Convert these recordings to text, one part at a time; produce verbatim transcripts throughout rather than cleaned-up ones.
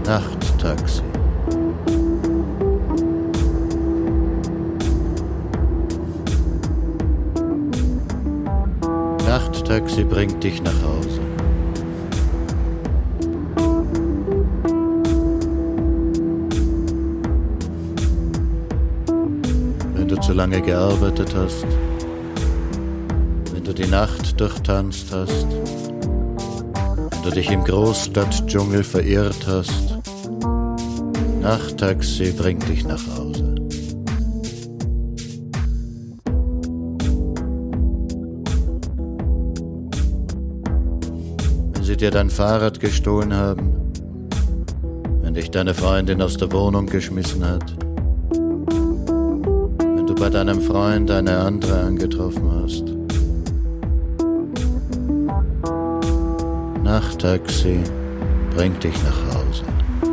Nachttaxi. Nachttaxi bringt dich nach Hause. Wenn du zu lange gearbeitet hast, wenn du die Nacht durchtanzt hast, wenn du dich im Großstadtdschungel verirrt hast, Nachttaxi bringt dich nach Hause. Wenn sie dir dein Fahrrad gestohlen haben, wenn dich deine Freundin aus der Wohnung geschmissen hat, wenn du bei deinem Freund eine andere angetroffen hast, Nachttaxi bringt dich nach Hause.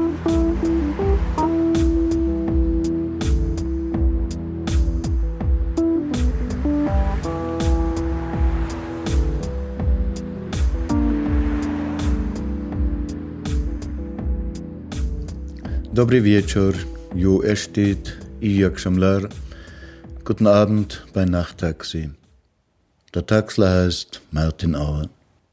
Dobry wieczór, ju estit i jak Schamlar. Guten Abend bei Nachttaxi. Der Taxler heißt Martin Auer.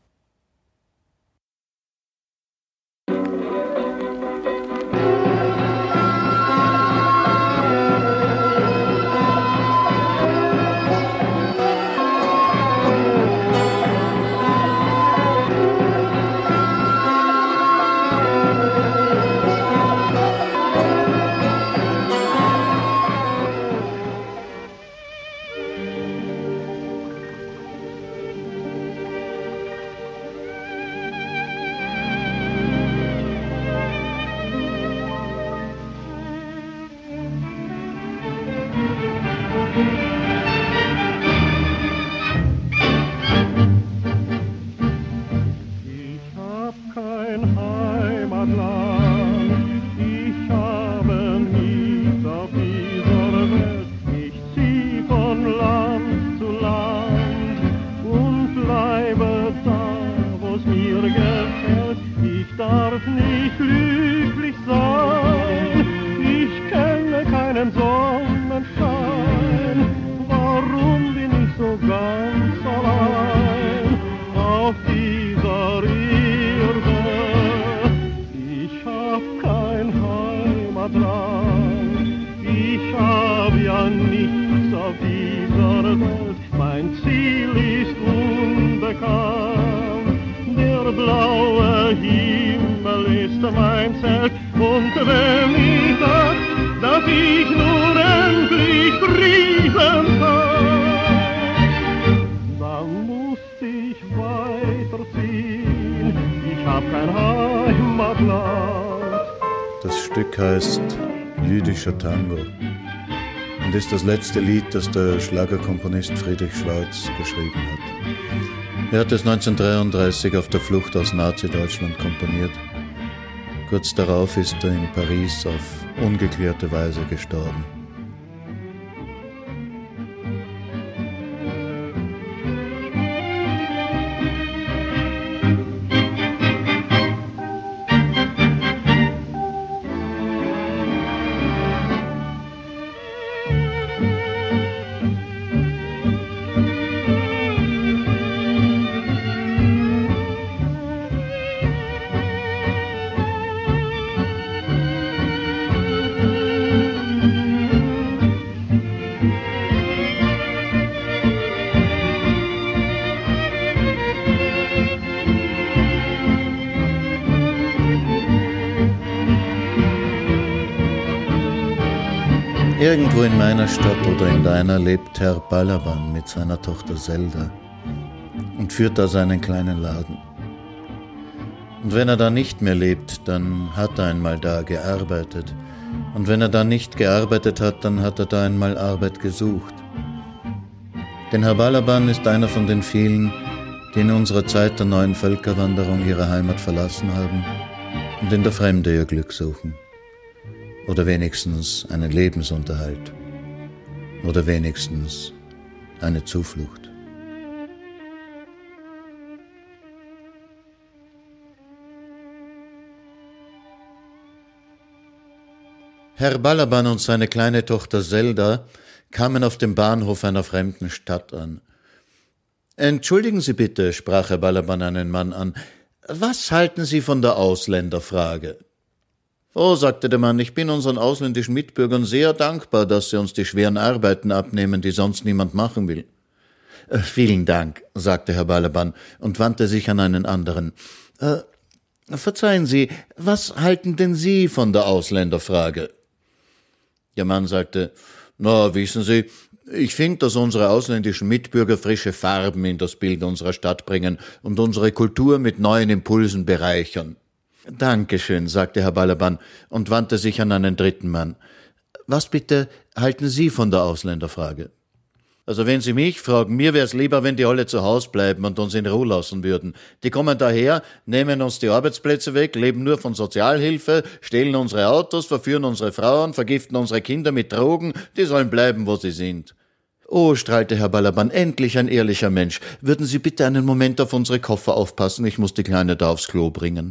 Das Stück heißt Jüdischer Tango und ist das letzte Lied, das der Schlagerkomponist Friedrich Schwarz geschrieben hat. Er hat es neunzehnhundertdreiunddreißig auf der Flucht aus Nazi-Deutschland komponiert. Kurz darauf ist er in Paris auf ungeklärte Weise gestorben. Irgendwo in meiner Stadt oder in deiner lebt Herr Balaban mit seiner Tochter Zelda und führt da seinen kleinen Laden. Und wenn er da nicht mehr lebt, dann hat er einmal da gearbeitet. Und wenn er da nicht gearbeitet hat, dann hat er da einmal Arbeit gesucht. Denn Herr Balaban ist einer von den vielen, die in unserer Zeit der neuen Völkerwanderung ihre Heimat verlassen haben und in der Fremde ihr Glück suchen. Oder wenigstens einen Lebensunterhalt. Oder wenigstens eine Zuflucht. Herr Balaban und seine kleine Tochter Zelda kamen auf dem Bahnhof einer fremden Stadt an. »Entschuldigen Sie bitte«, sprach Herr Balaban einen Mann an, »was halten Sie von der Ausländerfrage?« »Oh«, sagte der Mann, »ich bin unseren ausländischen Mitbürgern sehr dankbar, dass sie uns die schweren Arbeiten abnehmen, die sonst niemand machen will.« äh, »Vielen Dank«, sagte Herr Balaban und wandte sich an einen anderen. Äh, »Verzeihen Sie, was halten denn Sie von der Ausländerfrage?« Der Mann sagte, »Na, wissen Sie, ich finde, dass unsere ausländischen Mitbürger frische Farben in das Bild unserer Stadt bringen und unsere Kultur mit neuen Impulsen bereichern.« »Dankeschön«, sagte Herr Balaban und wandte sich an einen dritten Mann. »Was bitte halten Sie von der Ausländerfrage?« »Also wenn Sie mich fragen, mir wär's lieber, wenn die alle zu Hause bleiben und uns in Ruhe lassen würden. Die kommen daher, nehmen uns die Arbeitsplätze weg, leben nur von Sozialhilfe, stehlen unsere Autos, verführen unsere Frauen, vergiften unsere Kinder mit Drogen, die sollen bleiben, wo sie sind.« »Oh«, strahlte Herr Balaban, »endlich ein ehrlicher Mensch. Würden Sie bitte einen Moment auf unsere Koffer aufpassen, ich muss die Kleine da aufs Klo bringen.«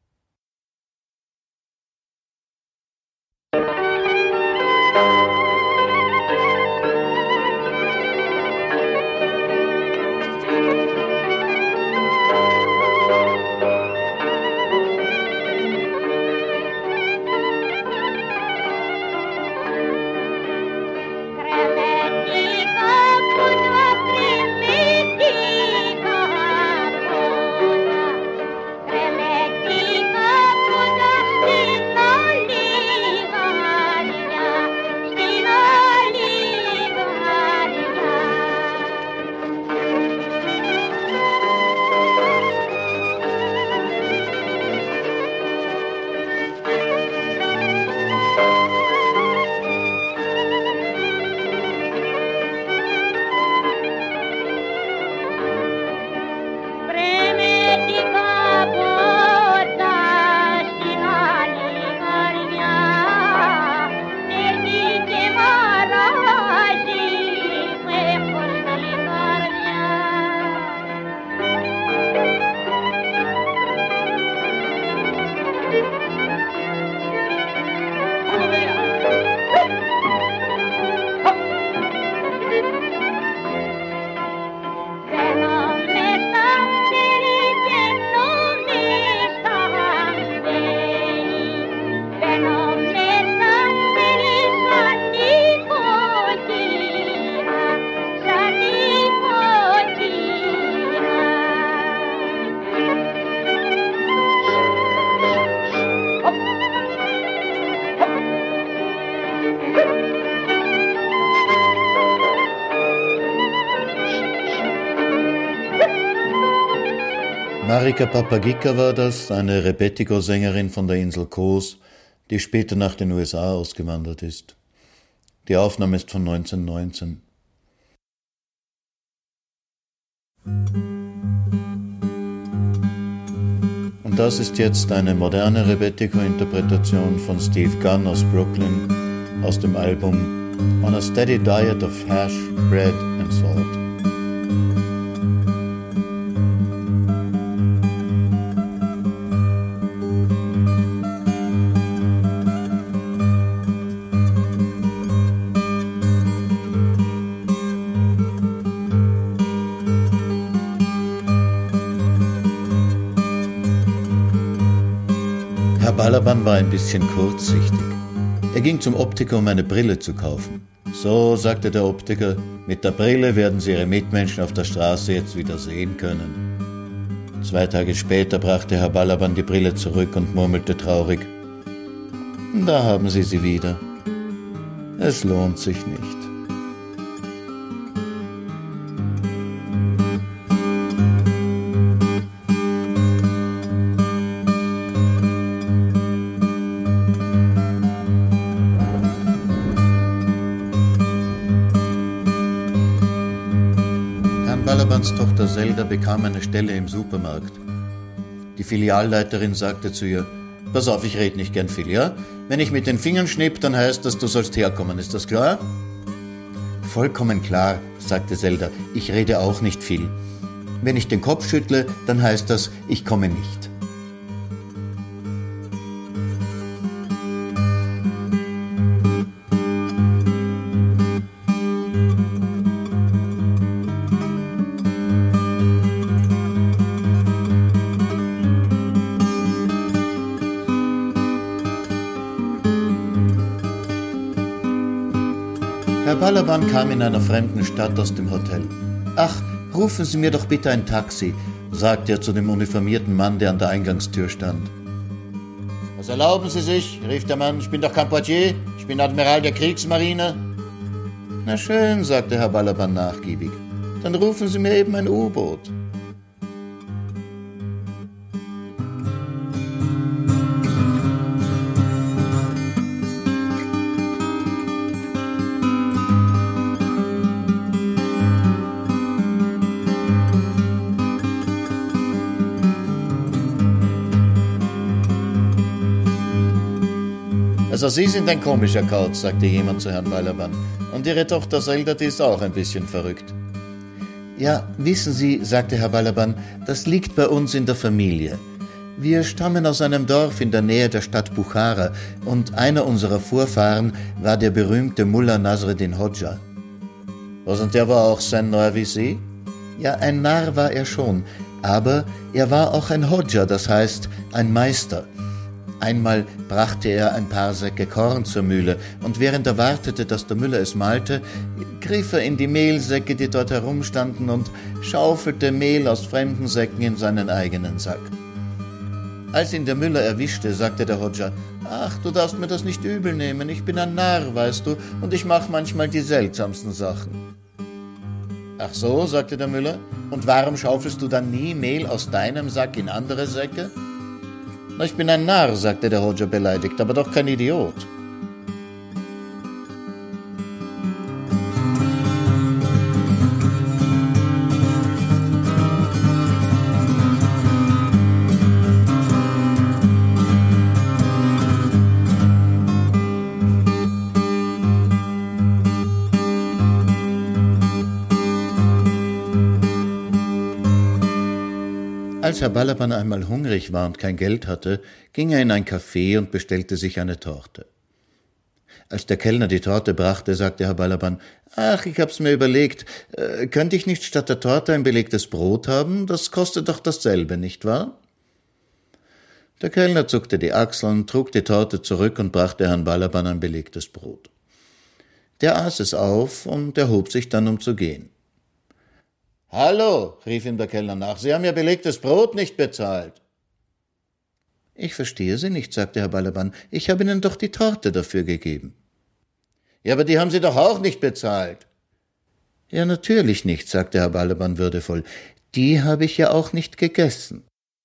Marika Papagika war das, eine Rebetiko-Sängerin von der Insel Kos, die später nach den U S A ausgewandert ist. Die Aufnahme ist von neunzehnhundertneunzehn. Und das ist jetzt eine moderne Rebetiko-Interpretation von Steve Gunn aus Brooklyn aus dem Album On a Steady Diet of Hash, Bread and Salt. Herr Balaban war ein bisschen kurzsichtig. Er ging zum Optiker, um eine Brille zu kaufen. So, sagte der Optiker, mit der Brille werden Sie Ihre Mitmenschen auf der Straße jetzt wieder sehen können. Zwei Tage später brachte Herr Balaban die Brille zurück und murmelte traurig, da haben Sie sie wieder. Es lohnt sich nicht. Balabans Tochter Zelda bekam eine Stelle im Supermarkt. Die Filialleiterin sagte zu ihr, pass auf, ich rede nicht gern viel, ja? Wenn ich mit den Fingern schnipp, dann heißt das, du sollst herkommen, ist das klar? Vollkommen klar, sagte Zelda, ich rede auch nicht viel. Wenn ich den Kopf schüttle, dann heißt das, ich komme nicht. Herr Balaban kam in einer fremden Stadt aus dem Hotel. »Ach, rufen Sie mir doch bitte ein Taxi«, sagte er zu dem uniformierten Mann, der an der Eingangstür stand. »Was erlauben Sie sich?« rief der Mann. »Ich bin doch kein Portier, ich bin Admiral der Kriegsmarine.« »Na schön«, sagte Herr Balaban nachgiebig. »Dann rufen Sie mir eben ein U-Boot.« »Also Sie sind ein komischer Kauz«, sagte jemand zu Herrn Balaban. »Und Ihre Tochter Zelda, die ist auch ein bisschen verrückt.« »Ja, wissen Sie«, sagte Herr Balaban, »das liegt bei uns in der Familie. Wir stammen aus einem Dorf in der Nähe der Stadt Buchara und einer unserer Vorfahren war der berühmte Mullah Nasreddin Hodja.« »Was, und der war auch sein Narr wie Sie?« »Ja, ein Narr war er schon, aber er war auch ein Hodja, das heißt ein Meister. Einmal brachte er ein paar Säcke Korn zur Mühle und während er wartete, dass der Müller es mahlte, griff er in die Mehlsäcke, die dort herumstanden, und schaufelte Mehl aus fremden Säcken in seinen eigenen Sack. Als ihn der Müller erwischte, sagte der Hodja: »Ach, du darfst mir das nicht übel nehmen, ich bin ein Narr, weißt du, und ich mache manchmal die seltsamsten Sachen.« »Ach so«, sagte der Müller, »und warum schaufelst du dann nie Mehl aus deinem Sack in andere Säcke?« »Na, ich bin ein Narr«, sagte der Hodja beleidigt, »aber doch kein Idiot.« Als Herr Balaban einmal hungrig war und kein Geld hatte, ging er in ein Café und bestellte sich eine Torte. Als der Kellner die Torte brachte, sagte Herr Balaban: »Ach, ich hab's mir überlegt, äh, könnte ich nicht statt der Torte ein belegtes Brot haben? Das kostet doch dasselbe, nicht wahr?« Der Kellner zuckte die Achseln, trug die Torte zurück und brachte Herrn Balaban ein belegtes Brot. Der aß es auf und erhob sich dann, um zu gehen. »Hallo«, rief ihm der Kellner nach, »Sie haben ja belegtes Brot nicht bezahlt.« »Ich verstehe Sie nicht«, sagte Herr Balaban, »ich habe Ihnen doch die Torte dafür gegeben.« »Ja, aber die haben Sie doch auch nicht bezahlt.« »Ja, natürlich nicht«, sagte Herr Balaban würdevoll, »die habe ich ja auch nicht gegessen.«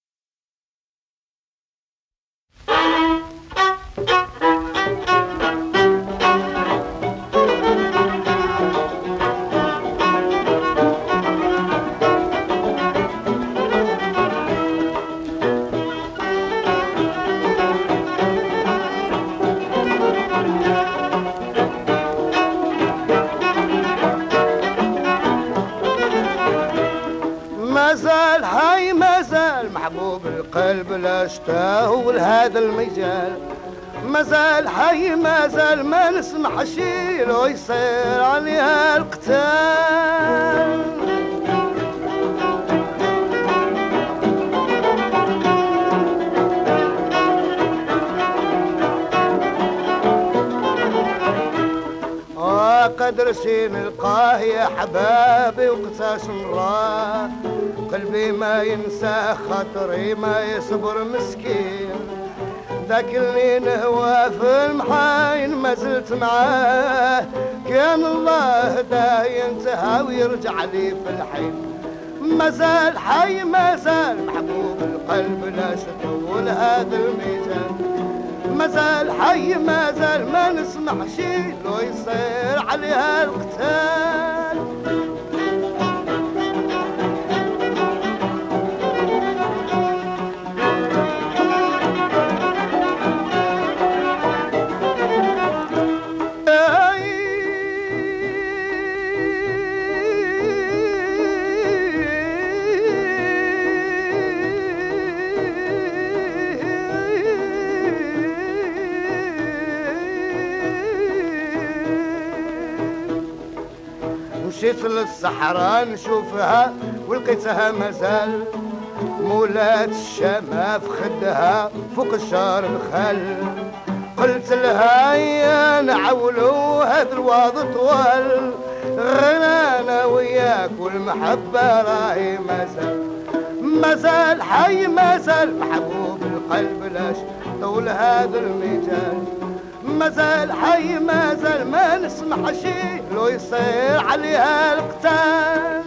مازال حي مازال محبوب القلب لا اشتاهو لهذا المجال مازال حي مازال ما نسمح شي لو يصير عليها القتال قدر شي نلقاه يا حبابي وقتاش نراه قلبي ما ينسى خاطري ما يصبر مسكين ذاك اللي نهوى في المحاين ما زلت معاه كان الله دا ينتهى ويرجع لي في الحين مازال حي مازال محبوب القلب لا شطول هذا الميزان مازال حي مازال ما نسمح شي لو يصير عليها القتال مشيت للصحراء نشوفها ولقيتها مازال مولات الشام في خدها فوق الشار الخل قلت لها يا نعولوا هذا الوضع طوال غنانا وياك والمحبة راهي مازال مازال حي مازال محبوب القلب لاش طول هذا المجال مازال حي مازال ما نسمح شي لو يصير عليها القتال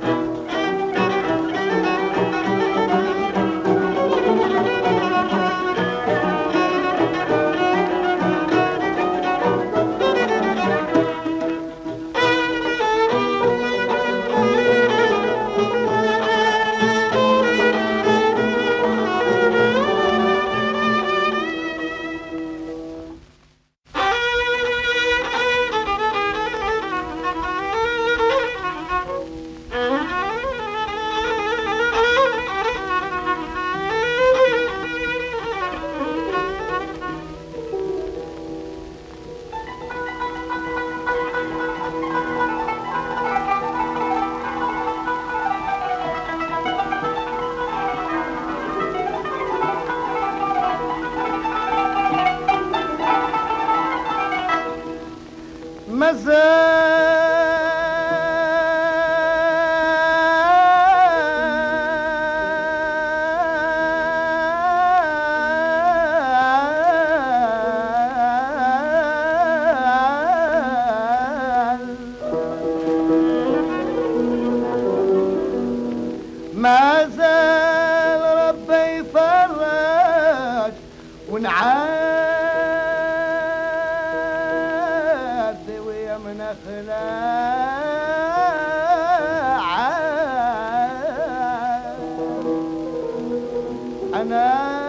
ما زال ربي يفرج ونعاد ويا من اخلاع انا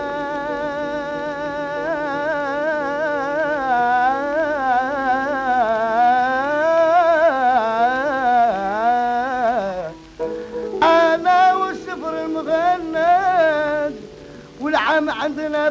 والعم عندنا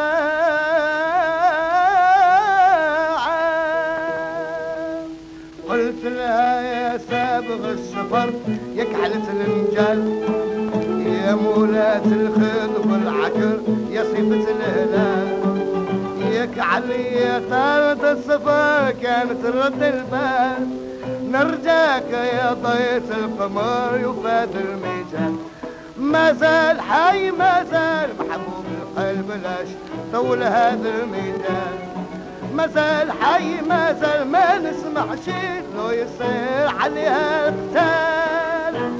بساعة قلت لها يا سابغ السفر يا كحلة النجال يا مولاة الخيط والعكر يا صيفة الهلال يا كعلية طارت السفر كانت رد البال نرجاك يا ضيت القمر يفاد الميزان ما زال حي ما زال محبوب القلب لاش طول هذا الميدان ما زال حي ما زال ما نسمع شي لو يصير عليها القتال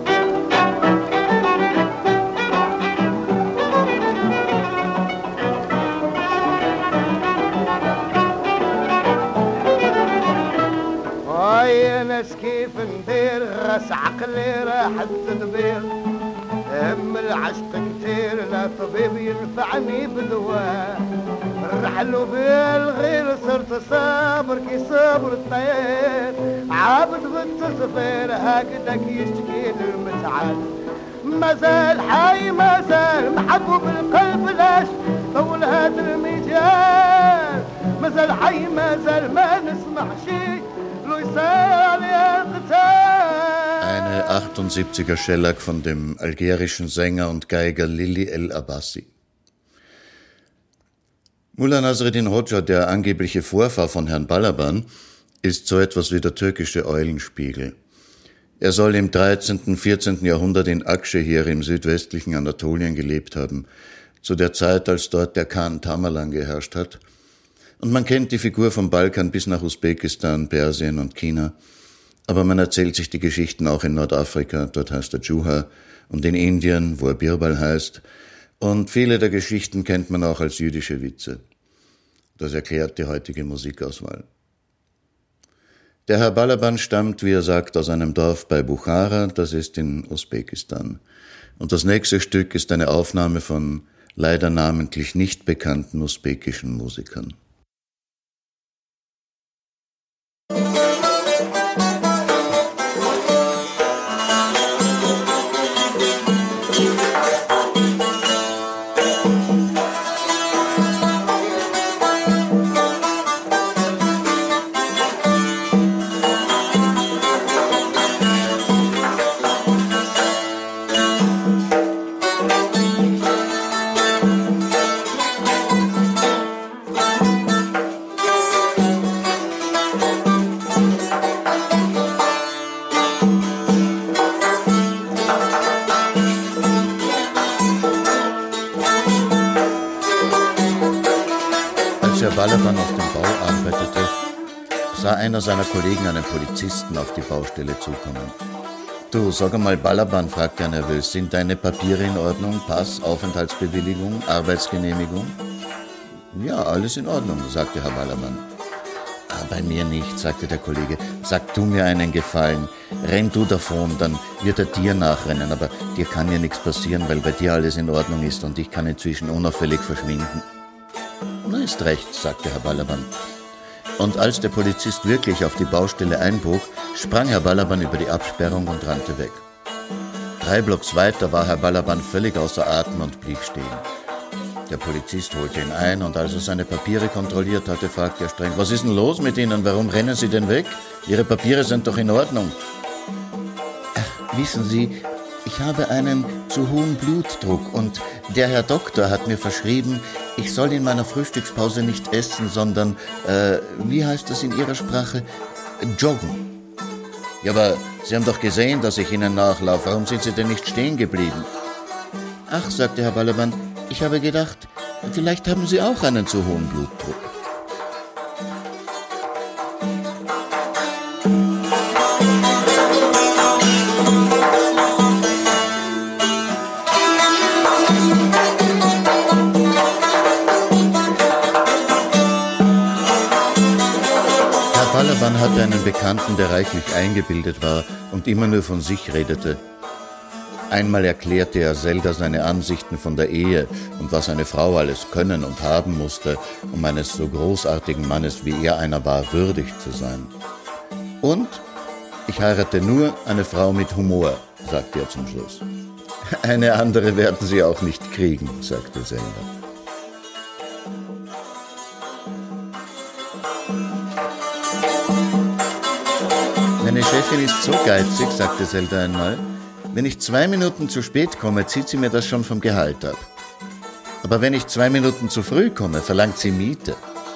ويا ناس كيف ندير غس عقلي راح التدبير هم العشق كتير لا طبيب ينفعني بدواء الرحل بالغير صرت صابر كي صبر الطير عابد بالتصفير هكذاك يشكي المتعال ما زال حي ما زال محبوب القلب لاش طول هذا المجال ما زال حي ما زال ما نسمع شي لو يصير يا قتال. Eine achtundsiebziger Schellack von dem algerischen Sänger und Geiger Lili El Abbasi. Mullah Nasreddin Hoxha, der angebliche Vorfahr von Herrn Balaban, ist so etwas wie der türkische Eulenspiegel. Er soll im dreizehnten, vierzehnten Jahrhundert in Akşehir im südwestlichen Anatolien gelebt haben, zu der Zeit, als dort der Khan Tamerlan geherrscht hat. Und man kennt die Figur vom Balkan bis nach Usbekistan, Persien und China. Aber man erzählt sich die Geschichten auch in Nordafrika, dort heißt er Juha, und in Indien, wo er Birbal heißt. Und viele der Geschichten kennt man auch als jüdische Witze. Das erklärt die heutige Musikauswahl. Der Herr Balaban stammt, wie er sagt, aus einem Dorf bei Bukhara, das ist in Usbekistan. Und das nächste Stück ist eine Aufnahme von leider namentlich nicht bekannten usbekischen Musikern. Als Herr Balaban auf dem Bau arbeitete, sah einer seiner Kollegen einen Polizisten auf die Baustelle zukommen. »Du, sag einmal, Balaban«, fragte er nervös, »sind deine Papiere in Ordnung? Pass, Aufenthaltsbewilligung, Arbeitsgenehmigung?« »Ja, alles in Ordnung«, sagte Herr Balaban. »Ah, bei mir nicht«, sagte der Kollege. »Sag du mir einen Gefallen. Renn du davon, dann wird er dir nachrennen. Aber dir kann ja nichts passieren, weil bei dir alles in Ordnung ist und ich kann inzwischen unauffällig verschwinden.« »Na, ist recht«, sagte Herr Balaban. Und als der Polizist wirklich auf die Baustelle einbog, sprang Herr Balaban über die Absperrung und rannte weg. Drei Blocks weiter war Herr Balaban völlig außer Atem und blieb stehen. Der Polizist holte ihn ein und als er seine Papiere kontrolliert hatte, fragte er streng: »Was ist denn los mit Ihnen? Warum rennen Sie denn weg? Ihre Papiere sind doch in Ordnung.« »Ach, wissen Sie, ich habe einen zu hohen Blutdruck und der Herr Doktor hat mir verschrieben, ich soll in meiner Frühstückspause nicht essen, sondern, äh, wie heißt das in Ihrer Sprache, joggen.« »Ja, aber Sie haben doch gesehen, dass ich Ihnen nachlaufe. Warum sind Sie denn nicht stehen geblieben?« »Ach«, sagte Herr Balaban, »ich habe gedacht, vielleicht haben Sie auch einen zu hohen Blutdruck.« Balaban hatte einen Bekannten, der reichlich eingebildet war und immer nur von sich redete. Einmal erklärte er Zelda seine Ansichten von der Ehe und was eine Frau alles können und haben musste, um eines so großartigen Mannes wie er einer war, würdig zu sein. »Und ich heirate nur eine Frau mit Humor«, sagte er zum Schluss. »Eine andere werden Sie auch nicht kriegen«, sagte Zelda. »Meine Chefin ist so geizig«, sagte Zelda einmal, »wenn ich zwei Minuten zu spät komme, zieht sie mir das schon vom Gehalt ab. Aber wenn ich zwei Minuten zu früh komme, verlangt sie Miete.«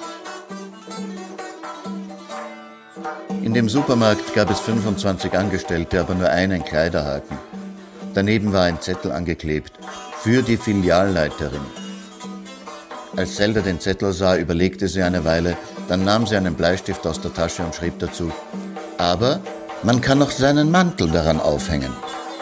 In dem Supermarkt gab es fünfundzwanzig Angestellte, aber nur einen Kleiderhaken. Daneben war ein Zettel angeklebt: »Für die Filialleiterin.« Als Zelda den Zettel sah, überlegte sie eine Weile, dann nahm sie einen Bleistift aus der Tasche und schrieb dazu: »Aber man kann noch seinen Mantel daran aufhängen.«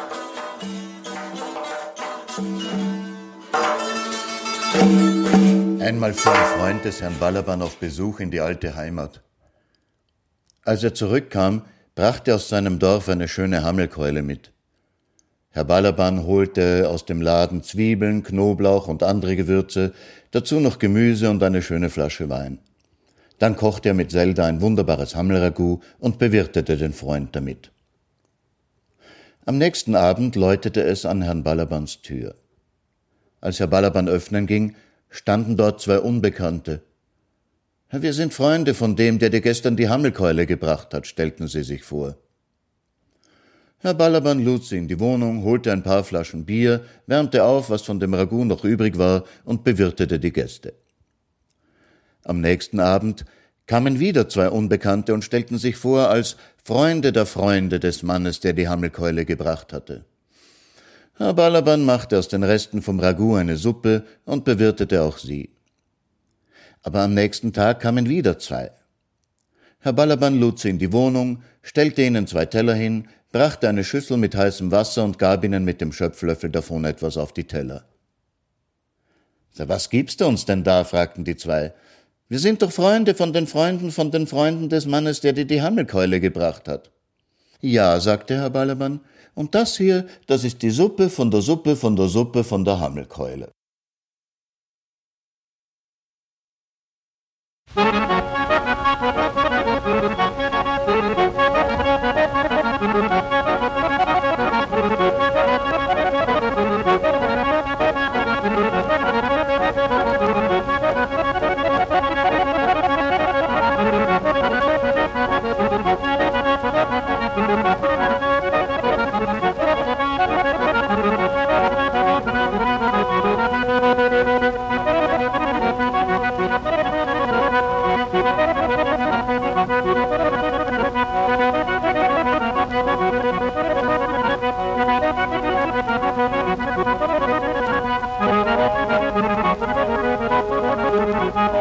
Einmal fuhr ein Freund des Herrn Balaban auf Besuch in die alte Heimat. Als er zurückkam, brachte er aus seinem Dorf eine schöne Hammelkeule mit. Herr Balaban holte aus dem Laden Zwiebeln, Knoblauch und andere Gewürze, dazu noch Gemüse und eine schöne Flasche Wein. Dann kochte er mit Zelda ein wunderbares Hammelragout und bewirtete den Freund damit. Am nächsten Abend läutete es an Herrn Balabans Tür. Als Herr Balaban öffnen ging, standen dort zwei Unbekannte. »Wir sind Freunde von dem, der dir gestern die Hammelkeule gebracht hat«, stellten sie sich vor. Herr Balaban lud sie in die Wohnung, holte ein paar Flaschen Bier, wärmte auf, was von dem Ragout noch übrig war, und bewirtete die Gäste. Am nächsten Abend kamen wieder zwei Unbekannte und stellten sich vor als Freunde der Freunde des Mannes, der die Hammelkeule gebracht hatte. Herr Balaban machte aus den Resten vom Ragout eine Suppe und bewirtete auch sie. Aber am nächsten Tag kamen wieder zwei. Herr Balaban lud sie in die Wohnung, stellte ihnen zwei Teller hin, brachte eine Schüssel mit heißem Wasser und gab ihnen mit dem Schöpflöffel davon etwas auf die Teller. »So, was gibst du uns denn da?« fragten die zwei. »Wir sind doch Freunde von den Freunden von den Freunden des Mannes, der dir die Hammelkeule gebracht hat.« »Ja«, sagte Herr Balaban, »und das hier, das ist die Suppe von der Suppe von der Suppe von der Hammelkeule.«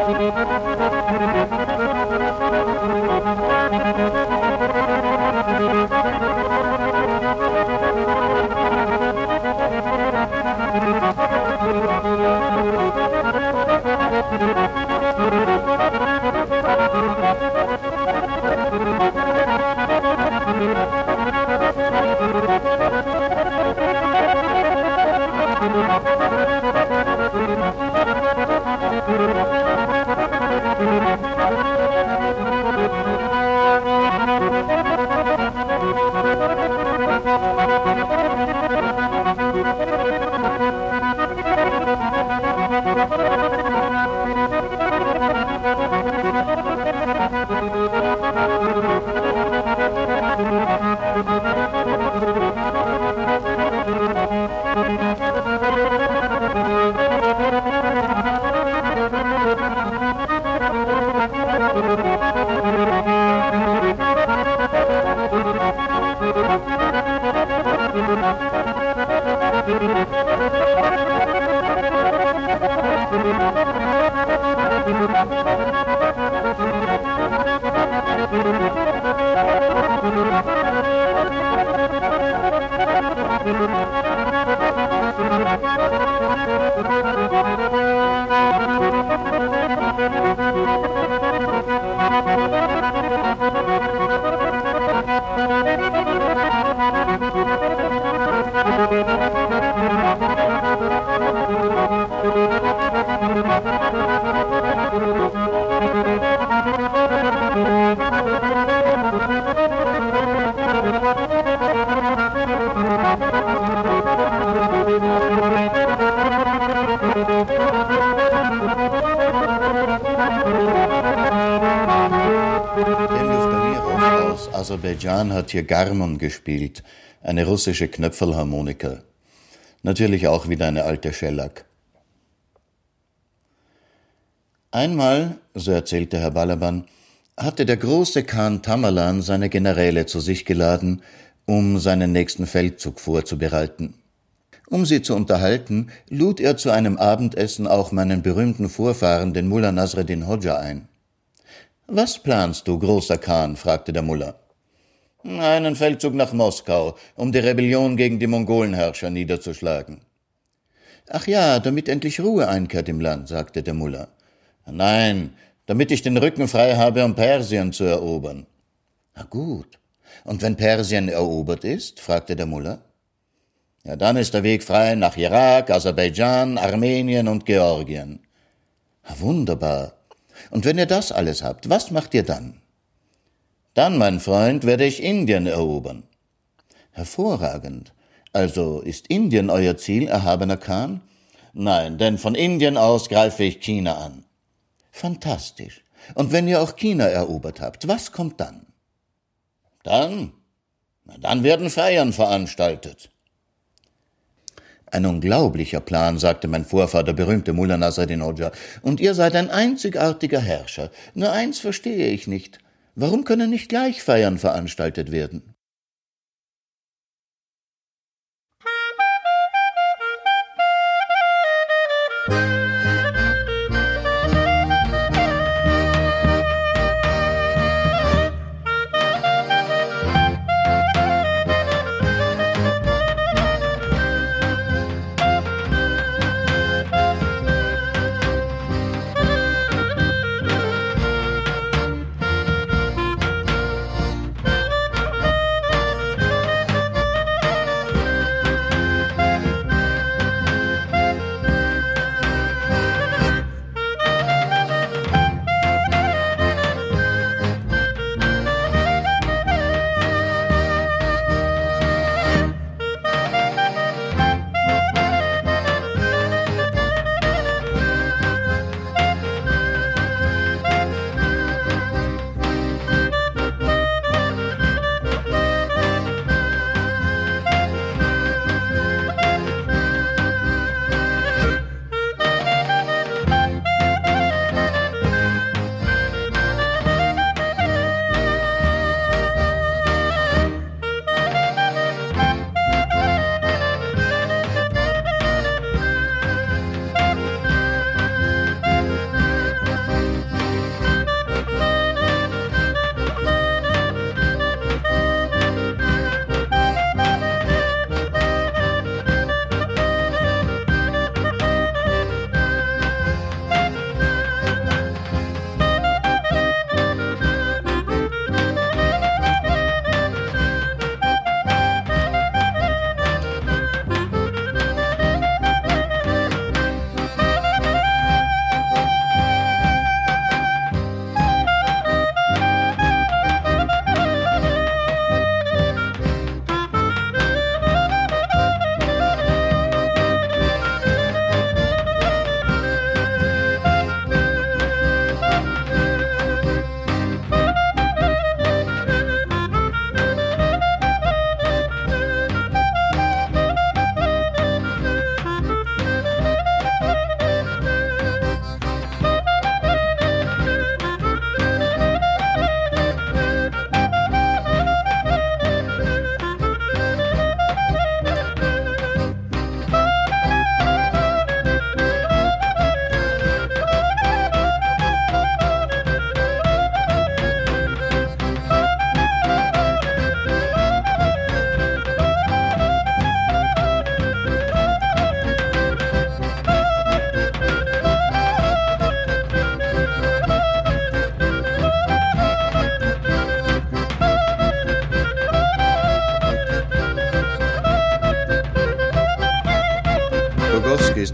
Aserbaidschan hat hier Garmon gespielt, eine russische Knöpfelharmonika. Natürlich auch wieder eine alte Schellack. Einmal, so erzählte Herr Balaban, hatte der große Khan Tamerlan seine Generäle zu sich geladen, um seinen nächsten Feldzug vorzubereiten. Um sie zu unterhalten, lud er zu einem Abendessen auch meinen berühmten Vorfahren, den Mullah Nasreddin Hodja, ein. »Was planst du, großer Khan?« fragte der Mullah. »Einen Feldzug nach Moskau, um die Rebellion gegen die Mongolenherrscher niederzuschlagen.« »Ach ja, damit endlich Ruhe einkehrt im Land«, sagte der Mullah. »Nein, damit ich den Rücken frei habe, um Persien zu erobern.« »Na gut. Und wenn Persien erobert ist?« fragte der Mullah. »Ja, dann ist der Weg frei nach Irak, Aserbaidschan, Armenien und Georgien.« »Wunderbar. Und wenn ihr das alles habt, was macht ihr dann?« »Dann, mein Freund, werde ich Indien erobern.« »Hervorragend. Also ist Indien euer Ziel, erhabener Khan?« »Nein, denn von Indien aus greife ich China an.« »Fantastisch. Und wenn ihr auch China erobert habt, was kommt dann?« »Dann? Na, dann werden Feiern veranstaltet.« »Ein unglaublicher Plan«, sagte mein Vorfahr, der berühmte Mullah Nasreddin Hodja. »Und ihr seid ein einzigartiger Herrscher. Nur eins verstehe ich nicht. Warum können nicht gleich Feiern veranstaltet werden?«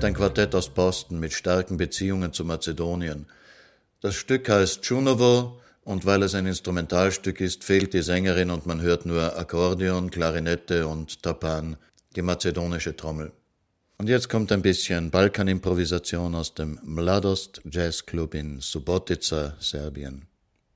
ein Quartett aus Boston mit starken Beziehungen zu Mazedonien. Das Stück heißt Čunovo und weil es ein Instrumentalstück ist, fehlt die Sängerin und man hört nur Akkordeon, Klarinette und Tapan, die mazedonische Trommel. Und jetzt kommt ein bisschen Balkanimprovisation aus dem Mladost Jazz Club in Subotica, Serbien.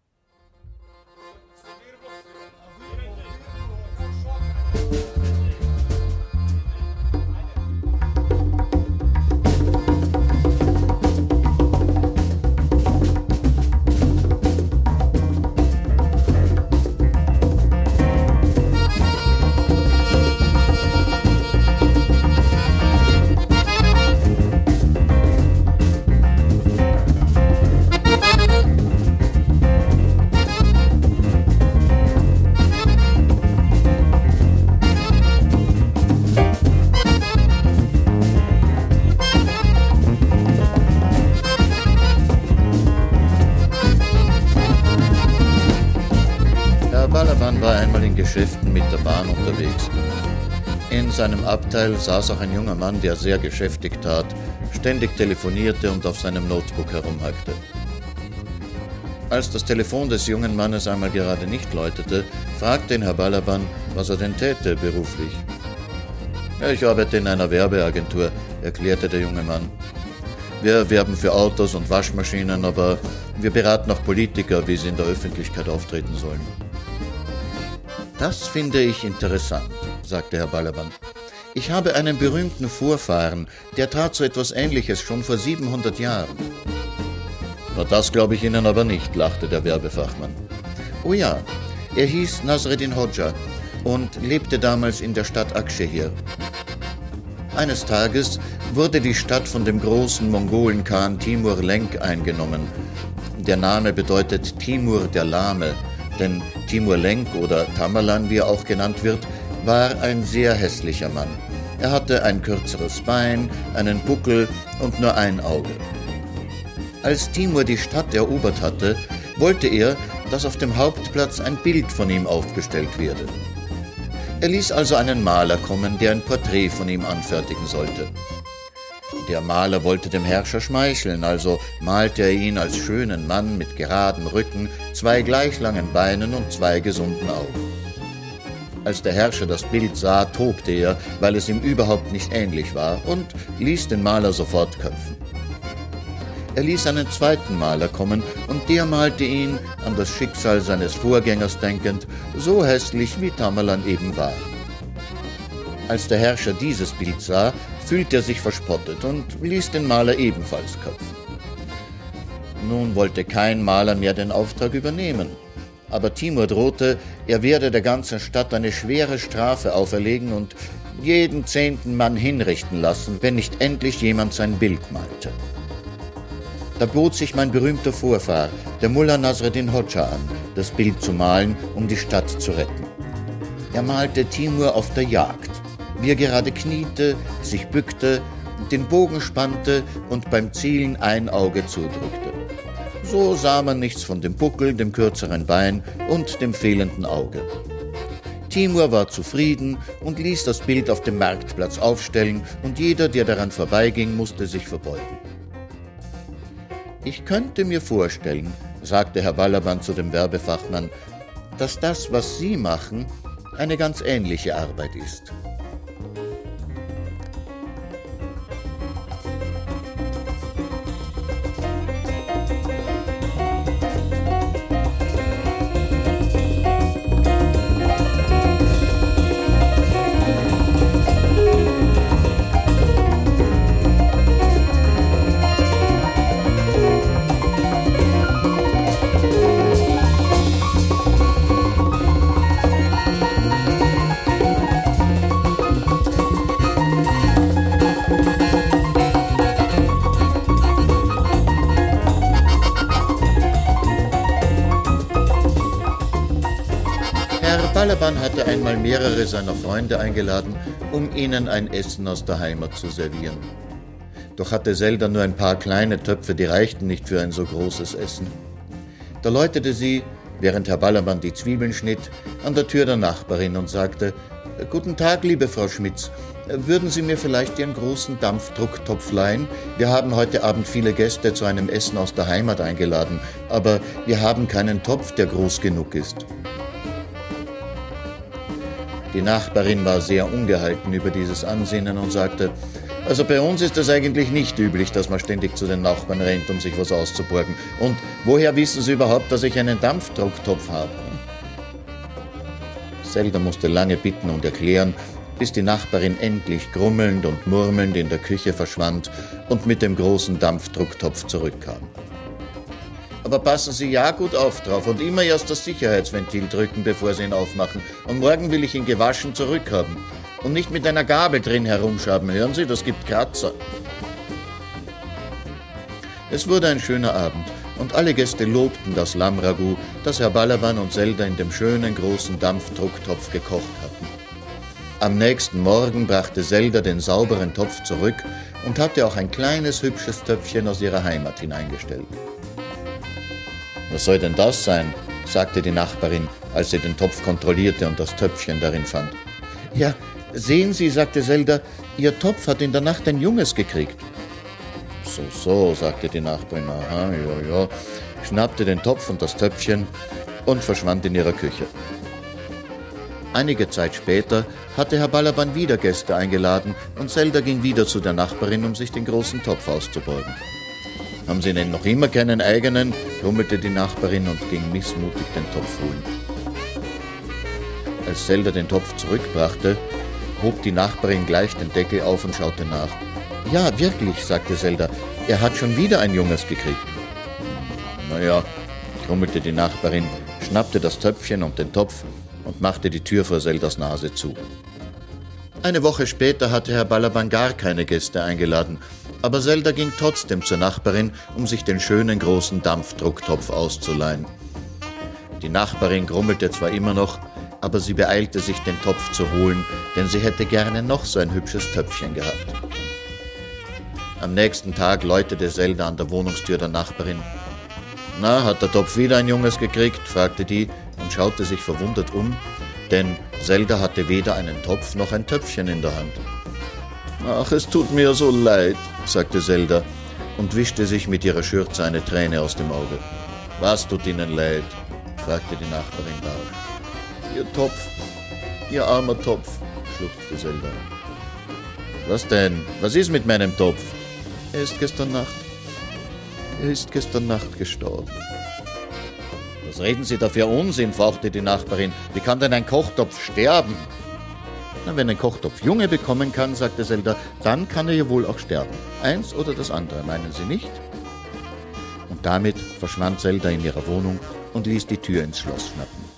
Balaban war einmal in Geschäften mit der Bahn unterwegs. In seinem Abteil saß auch ein junger Mann, der sehr geschäftig tat, ständig telefonierte und auf seinem Notebook herumhackte. Als das Telefon des jungen Mannes einmal gerade nicht läutete, fragte ihn Herr Balaban, was er denn täte beruflich. Ja, ich arbeite in einer Werbeagentur, erklärte der junge Mann. Wir werben für Autos und Waschmaschinen, aber wir beraten auch Politiker, wie sie in der Öffentlichkeit auftreten sollen. Das finde ich interessant, sagte Herr Balaban. Ich habe einen berühmten Vorfahren, der tat so etwas Ähnliches schon vor siebenhundert Jahren. Na, das glaube ich Ihnen aber nicht, lachte der Werbefachmann. Oh ja, er hieß Nasreddin Hoxha und lebte damals in der Stadt Akşehir. Eines Tages wurde die Stadt von dem großen Mongolen-Khan Timur Lenk eingenommen. Der Name bedeutet Timur der Lahme, denn Timur Lenk oder Tamerlan, wie er auch genannt wird, war ein sehr hässlicher Mann. Er hatte ein kürzeres Bein, einen Buckel und nur ein Auge. Als Timur die Stadt erobert hatte, wollte er, dass auf dem Hauptplatz ein Bild von ihm aufgestellt werde. Er ließ also einen Maler kommen, der ein Porträt von ihm anfertigen sollte. Der Maler wollte dem Herrscher schmeicheln, also malte er ihn als schönen Mann mit geradem Rücken, zwei gleich langen Beinen und zwei gesunden Augen. Als der Herrscher das Bild sah, tobte er, weil es ihm überhaupt nicht ähnlich war, und ließ den Maler sofort köpfen. Er ließ einen zweiten Maler kommen, und der malte ihn, an das Schicksal seines Vorgängers denkend, so hässlich, wie Tamerlan eben war. Als der Herrscher dieses Bild sah, fühlte er sich verspottet und ließ den Maler ebenfalls köpfen. Nun wollte kein Maler mehr den Auftrag übernehmen, aber Timur drohte, er werde der ganzen Stadt eine schwere Strafe auferlegen und jeden zehnten Mann hinrichten lassen, wenn nicht endlich jemand sein Bild malte. Da bot sich mein berühmter Vorfahr, der Mullah Nasreddin Hoxha, an, das Bild zu malen, um die Stadt zu retten. Er malte Timur auf der Jagd, wie er gerade kniete, sich bückte, den Bogen spannte und beim Zielen ein Auge zudrückte. So sah man nichts von dem Buckel, dem kürzeren Bein und dem fehlenden Auge. Timur war zufrieden und ließ das Bild auf dem Marktplatz aufstellen, und jeder, der daran vorbeiging, musste sich verbeugen. Ich könnte mir vorstellen, sagte Herr Balaban zu dem Werbefachmann, dass das, was Sie machen, eine ganz ähnliche Arbeit ist. Balaban hatte einmal mehrere seiner Freunde eingeladen, um ihnen ein Essen aus der Heimat zu servieren. Doch hatte Zelda nur ein paar kleine Töpfe, die reichten nicht für ein so großes Essen. Da läutete sie, während Herr Balaban die Zwiebeln schnitt, an der Tür der Nachbarin und sagte: »Guten Tag, liebe Frau Schmitz. würden Sie mir vielleicht Ihren großen Dampfdrucktopf leihen? Wir haben heute Abend viele Gäste zu einem Essen aus der Heimat eingeladen, aber wir haben keinen Topf, der groß genug ist. Die Nachbarin war sehr ungehalten über dieses Ansinnen und sagte, also bei uns ist es eigentlich nicht üblich, dass man ständig zu den Nachbarn rennt, um sich was auszuborgen. Und woher wissen Sie überhaupt, dass ich einen Dampfdrucktopf habe? Zelda musste lange bitten und erklären, bis die Nachbarin endlich grummelnd und murmelnd in der Küche verschwand und mit dem großen Dampfdrucktopf zurückkam. Aber passen Sie ja gut auf drauf und immer erst das Sicherheitsventil drücken, bevor Sie ihn aufmachen. Und morgen will ich ihn gewaschen zurückhaben. Und nicht mit einer Gabel drin herumschaben, hören Sie, das gibt Kratzer. Es wurde ein schöner Abend und alle Gäste lobten das Lammragout, das Herr Balaban und Zelda in dem schönen großen Dampfdrucktopf gekocht hatten. Am nächsten Morgen brachte Zelda den sauberen Topf zurück und hatte auch ein kleines, hübsches Töpfchen aus ihrer Heimat hineingestellt. »Was soll denn das sein?« sagte die Nachbarin, als sie den Topf kontrollierte und das Töpfchen darin fand. »Ja, sehen Sie«, sagte Zelda, »Ihr Topf hat in der Nacht ein Junges gekriegt.« »So, so«, sagte die Nachbarin, »aha, ja, ja«, schnappte den Topf und das Töpfchen und verschwand in ihrer Küche. Einige Zeit später hatte Herr Balaban wieder Gäste eingeladen und Zelda ging wieder zu der Nachbarin, um sich den großen Topf auszuborgen. »Haben Sie denn noch immer keinen eigenen?« grummelte die Nachbarin und ging missmutig den Topf holen. Als Zelda den Topf zurückbrachte, hob die Nachbarin gleich den Deckel auf und schaute nach. »Ja, wirklich«, sagte Zelda, »er hat schon wieder ein Junges gekriegt.« »Naja«, grummelte die Nachbarin, schnappte das Töpfchen und den Topf und machte die Tür vor Zeldas Nase zu. Eine Woche später hatte Herr Balaban gar keine Gäste eingeladen, aber Zelda ging trotzdem zur Nachbarin, um sich den schönen großen Dampfdrucktopf auszuleihen. Die Nachbarin grummelte zwar immer noch, aber sie beeilte sich, den Topf zu holen, denn sie hätte gerne noch so ein hübsches Töpfchen gehabt. Am nächsten Tag läutete Zelda an der Wohnungstür der Nachbarin. »Na, hat der Topf wieder ein Junges gekriegt?« fragte die und schaute sich verwundert um, denn Zelda hatte weder einen Topf noch ein Töpfchen in der Hand. »Ach, es tut mir so leid«, sagte Zelda und wischte sich mit ihrer Schürze eine Träne aus dem Auge. »Was tut Ihnen leid?« fragte die Nachbarin barsch. »Ihr Topf, Ihr armer Topf«, schluchzte Zelda. »Was denn? Was ist mit meinem Topf?« »Er ist gestern Nacht, er ist gestern Nacht gestorben.« »Was reden Sie da für Unsinn?«, fauchte die Nachbarin. »Wie kann denn ein Kochtopf sterben?« »Na, wenn ein Kochtopf Junge bekommen kann«, sagte Zelda, »dann kann er ja wohl auch sterben. Eins oder das andere, meinen Sie nicht?« Und damit verschwand Zelda in ihrer Wohnung und ließ die Tür ins Schloss schnappen.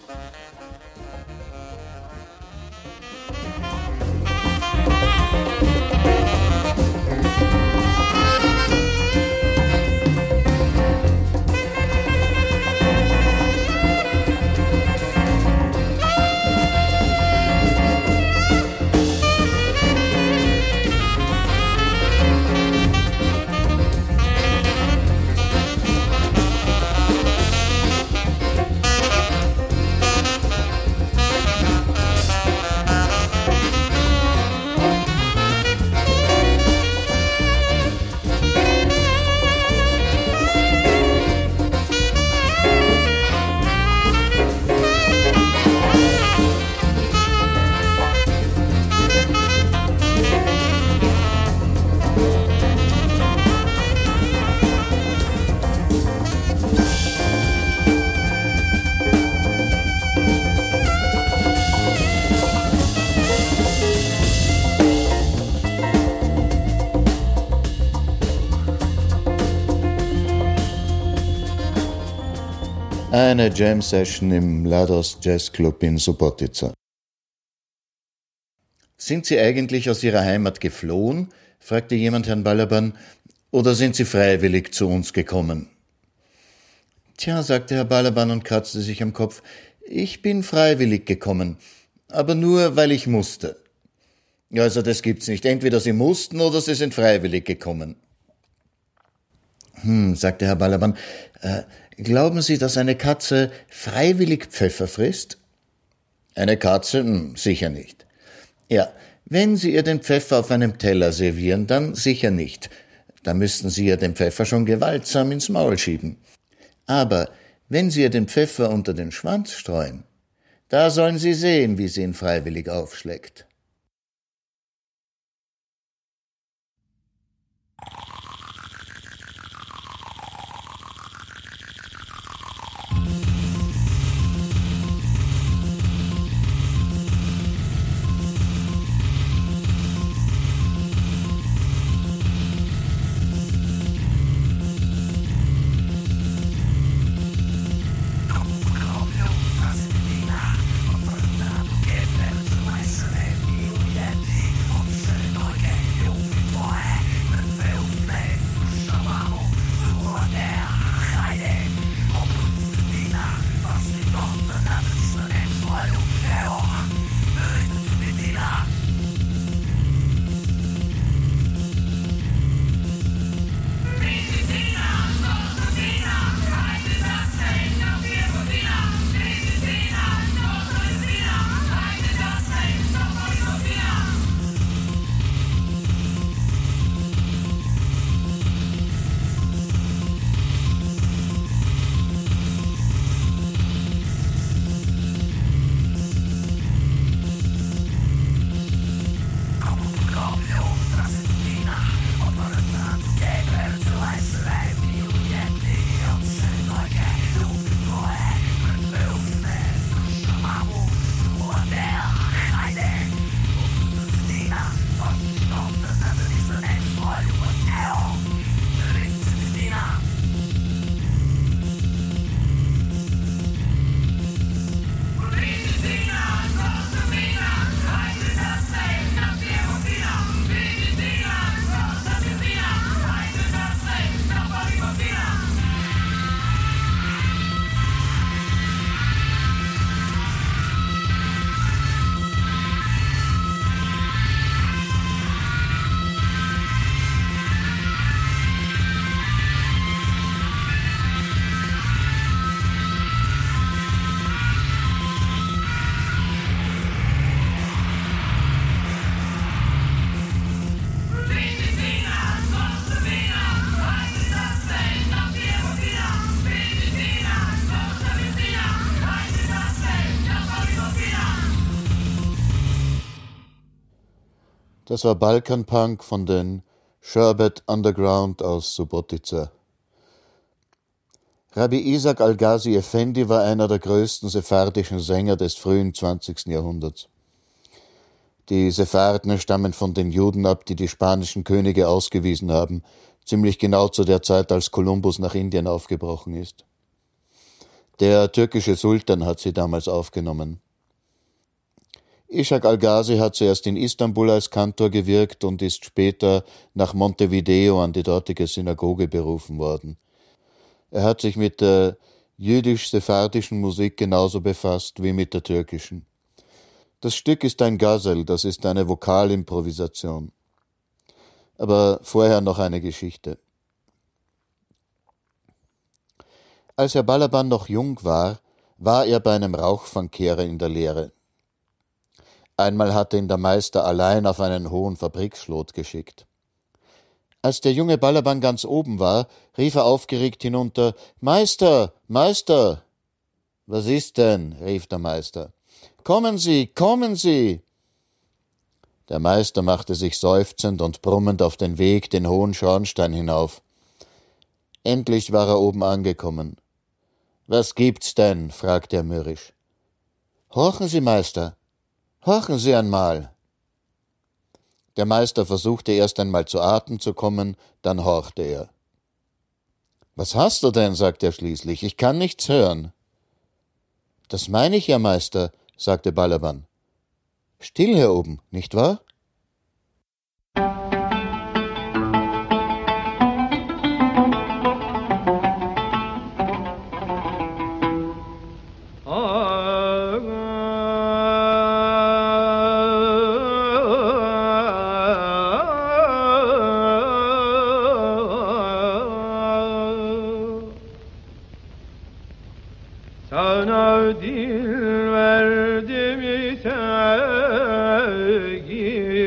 Eine Jam-Session im Lados Jazz Club in Subotica. »Sind Sie eigentlich aus Ihrer Heimat geflohen?« fragte jemand Herrn Balaban. »Oder sind Sie freiwillig zu uns gekommen?« »Tja«, sagte Herr Balaban und kratzte sich am Kopf, »ich bin freiwillig gekommen, aber nur, weil ich musste.« »Ja, also das gibt's nicht. Entweder Sie mussten oder Sie sind freiwillig gekommen.« »Hm«, sagte Herr Balaban, äh, »glauben Sie, dass eine Katze freiwillig Pfeffer frisst?« »Eine Katze? Hm, sicher nicht.« »Ja, Wenn Sie ihr den Pfeffer auf einem Teller servieren, dann sicher nicht. Da müssten Sie ihr den Pfeffer schon gewaltsam ins Maul schieben. Aber wenn Sie ihr den Pfeffer unter den Schwanz streuen, da sollen Sie sehen, wie sie ihn freiwillig aufschlägt. Das war Balkanpunk von den Sherbet Underground aus Subotica. Rabbi Isaac Al-Ghazi Effendi war einer der größten sephardischen Sänger des frühen zwanzigsten Jahrhunderts. Die Sepharden stammen von den Juden ab, die die spanischen Könige ausgewiesen haben, ziemlich genau zu der Zeit, als Kolumbus nach Indien aufgebrochen ist. Der türkische Sultan hat sie damals aufgenommen. Ishak Al-Ghazi hat zuerst in Istanbul als Kantor gewirkt und ist später nach Montevideo an die dortige Synagoge berufen worden. Er hat sich mit der jüdisch-sephardischen Musik genauso befasst wie mit der türkischen. Das Stück ist ein Ghazal, das ist eine Vokalimprovisation. Aber vorher noch eine Geschichte. Als Herr Balaban noch jung war, war er bei einem Rauchfangkehrer in der Lehre. Einmal hatte ihn der Meister allein auf einen hohen Fabriksschlot geschickt. Als der junge Balaban ganz oben war, rief er aufgeregt hinunter: »Meister, Meister!« »Was ist denn?« rief der Meister. »Kommen Sie, kommen Sie!« Der Meister machte sich seufzend und brummend auf den Weg den hohen Schornstein hinauf. Endlich war er oben angekommen. »Was gibt's denn?« fragte er mürrisch. »Horchen Sie, Meister, horchen Sie einmal!« Der Meister versuchte erst einmal zu Atem zu kommen, dann horchte er. »Was hast du denn?« sagte er schließlich. »Ich kann nichts hören.« »Das meine ich ja, Meister«, sagte Balaban. »Still hier oben, nicht wahr?« Sana dil verdim sevgi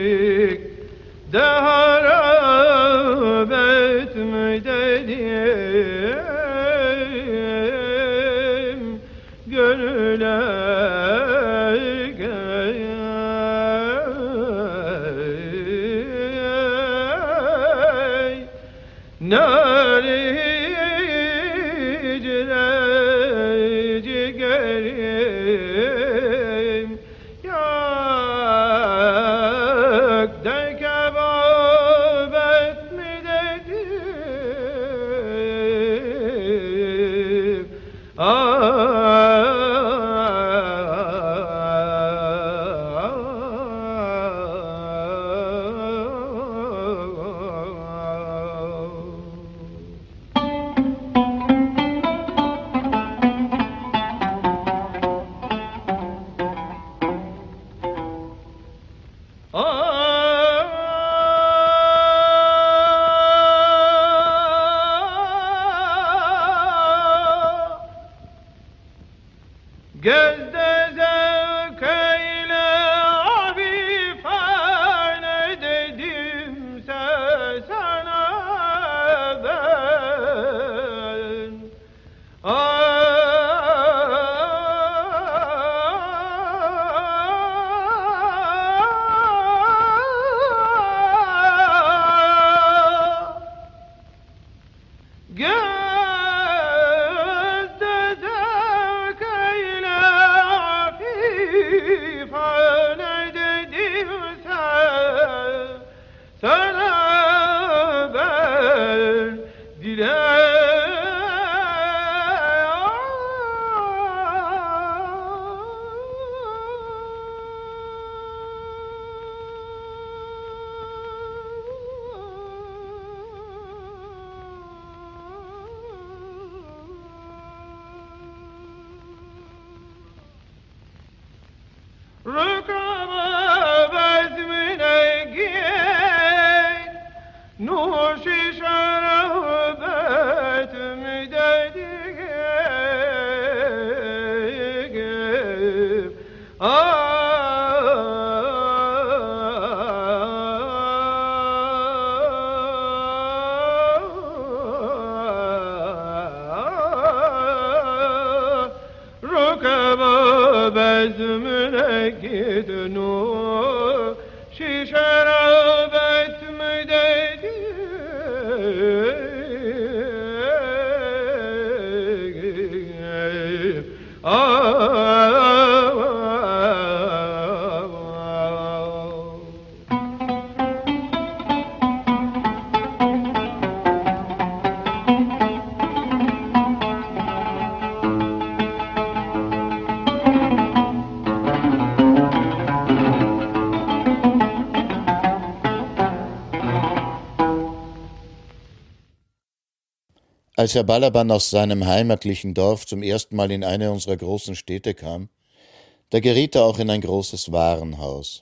Als Herr Balaban aus seinem heimatlichen Dorf zum ersten Mal in eine unserer großen Städte kam, da geriet er auch in ein großes Warenhaus.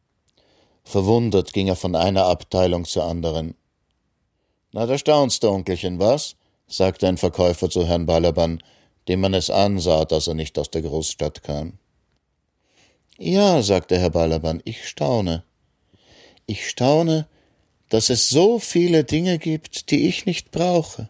Verwundert ging er von einer Abteilung zur anderen. »Na, da staunst du, Onkelchen, was?« sagte ein Verkäufer zu Herrn Balaban, dem man es ansah, dass er nicht aus der Großstadt kam. »Ja«, sagte Herr Balaban, »ich staune. Ich staune, dass es so viele Dinge gibt, die ich nicht brauche.«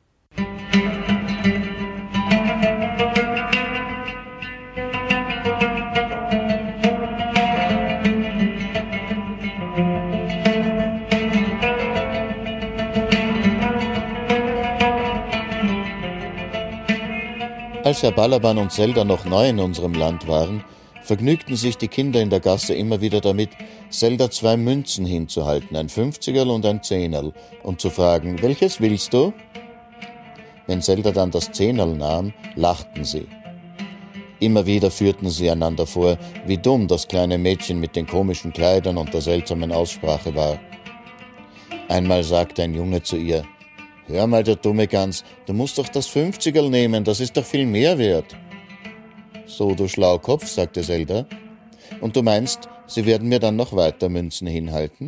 Als Herr Balaban und Zelda noch neu in unserem Land waren, vergnügten sich die Kinder in der Gasse immer wieder damit, Zelda zwei Münzen hinzuhalten, ein Fünfzigerl und ein Zehnerl, und zu fragen, welches willst du? Wenn Zelda dann das Zehnerl nahm, lachten sie. Immer wieder führten sie einander vor, wie dumm das kleine Mädchen mit den komischen Kleidern und der seltsamen Aussprache war. Einmal sagte ein Junge zu ihr, »Hör mal, du dumme Gans, du musst doch das Fünfzigerl nehmen, das ist doch viel mehr wert.« »So, du Schlaukopf«, sagte Zelda, »und du meinst, sie werden mir dann noch weiter Münzen hinhalten?«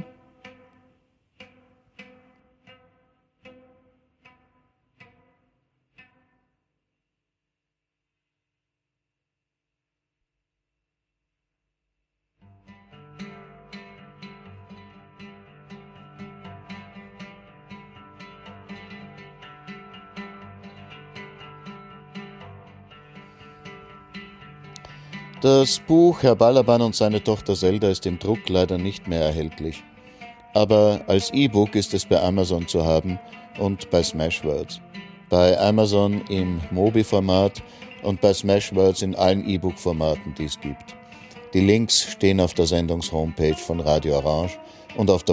Das Buch Herr Balaban und seine Tochter Zelda ist im Druck leider nicht mehr erhältlich. Aber als E-Book ist es bei Amazon zu haben und bei Smashwords. Bei Amazon im Mobi-Format und bei Smashwords in allen E-Book-Formaten, die es gibt. Die Links stehen auf der Sendungs-Homepage von Radio Orange und auf der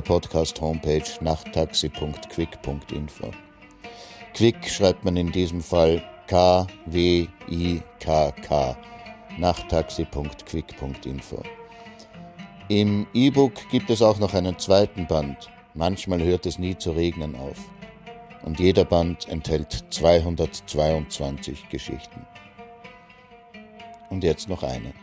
Podcast-Homepage nachttaxi punkt quick punkt info. Quick schreibt man in diesem Fall K W I K K, nachttaxi punkt quick punkt info. Im E-Book gibt es auch noch einen zweiten Band, Manchmal hört es nie zu regnen auf. Und jeder Band enthält zweihundertzweiundzwanzig Geschichten. Und jetzt noch eine.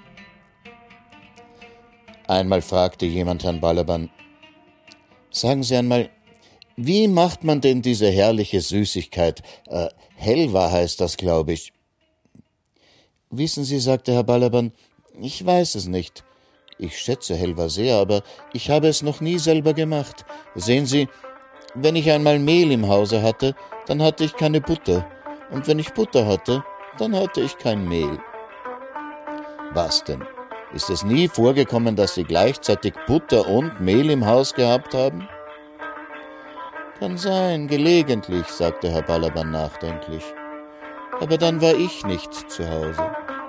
Einmal fragte jemand Herrn Balaban: Sagen Sie einmal, wie macht man denn diese herrliche Süßigkeit? Äh, Helva heißt das, glaube ich. Wissen Sie, sagte Herr Balaban, ich weiß es nicht. Ich schätze Helva sehr, aber ich habe es noch nie selber gemacht. Sehen Sie, wenn ich einmal Mehl im Hause hatte, dann hatte ich keine Butter. Und wenn ich Butter hatte, dann hatte ich kein Mehl. Was denn? Ist es nie vorgekommen, dass Sie gleichzeitig Butter und Mehl im Haus gehabt haben? Kann sein, gelegentlich, sagte Herr Balaban nachdenklich. Aber dann war ich nicht zu Hause.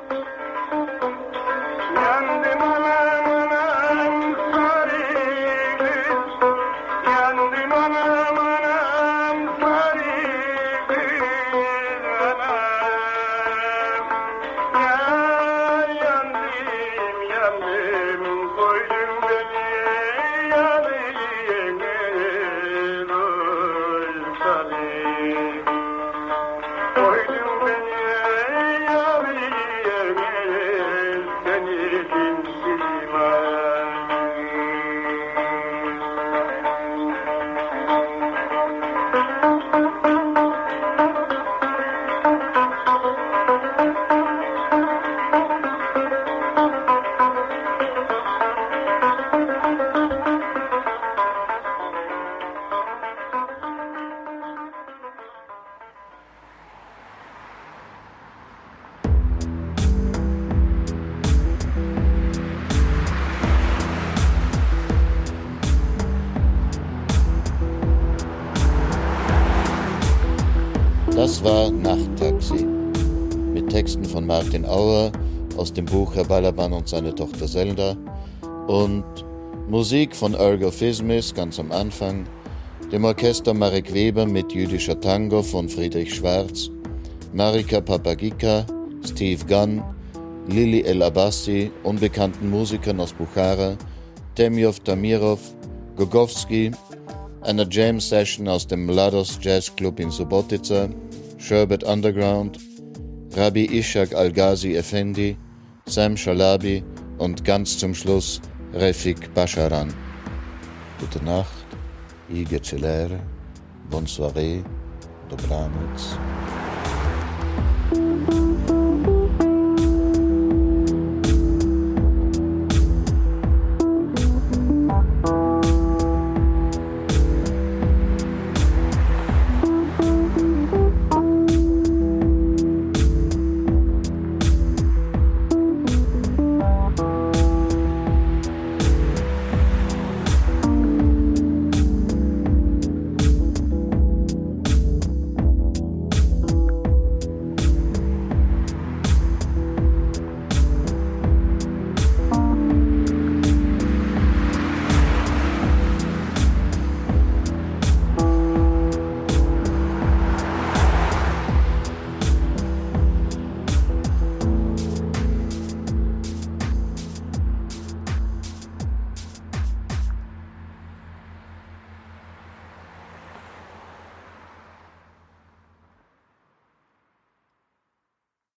Das war Nachttaxi, mit Texten von Martin Auer aus dem Buch Herr Balaban und seine Tochter Zelda und Musik von Ergo Fismis ganz am Anfang, dem Orchester Marek Weber mit Jüdischer Tango von Friedrich Schwarz, Marika Papagika, Steve Gunn, Lili El Abbasi, unbekannten Musikern aus Buchara, Temjov Tamirov, Gogowski, einer Jam-Session aus dem Mlados Jazz Club in Subotica, Sherbet Underground, Rabbi Ishak Al-Ghazi Effendi, Sam Shalabi und ganz zum Schluss Refik Basharan. Gute Nacht, Ige Celere, Bonne Soirée, Dobranoc.